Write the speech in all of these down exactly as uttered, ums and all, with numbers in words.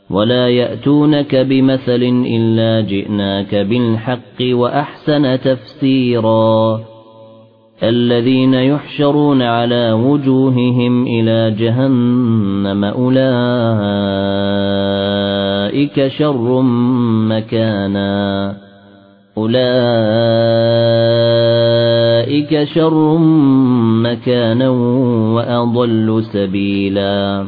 ولا يأتونك بمثل إلا جئناك بالحق وأحسن تفسيرا الذين يحشرون على وجوههم إلى جهنم أولئك شر مكانا أولئك شر مكانا وأضل سبيلا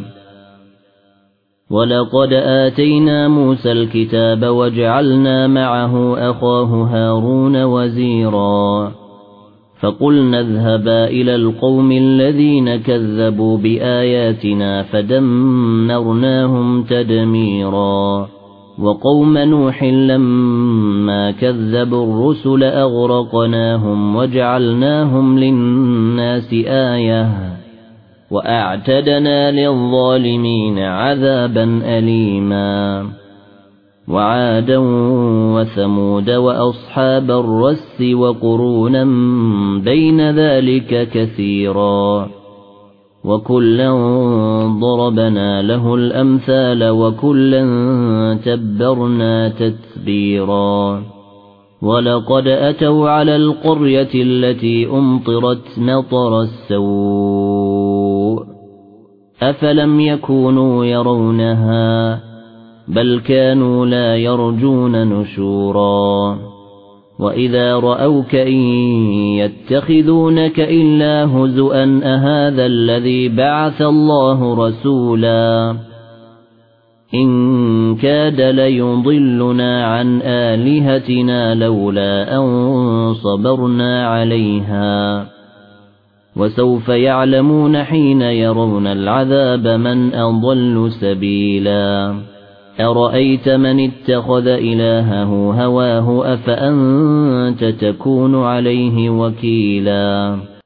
ولقد آتينا موسى الكتاب وجعلنا معه أخاه هارون وزيرا فقلنا اذهبا إلى القوم الذين كذبوا بآياتنا فدمرناهم تدميرا وقوم نوح لما كذبوا الرسل أغرقناهم وجعلناهم للناس آية وأعتدنا للظالمين عذابا أليما وعادا وثمود وأصحاب الرس وقرونا بين ذلك كثيرا وكلا ضربنا له الأمثال وكلا تبرنا تتبيرا ولقد أتوا على القرية التي أمطرت مطر السوء أفلم يكونوا يرونها بل كانوا لا يرجون نشورا وإذا رأوك إن يتخذونك إلا هزؤا أهذا الذي بعث الله رسولا إن كاد ليضلنا عن آلهتنا لولا أن صبرنا عليها وسوف يعلمون حين يرون العذاب من أضل سبيلا أرأيت من اتخذ إلهه هواه أفأنت تكون عليه وكيلا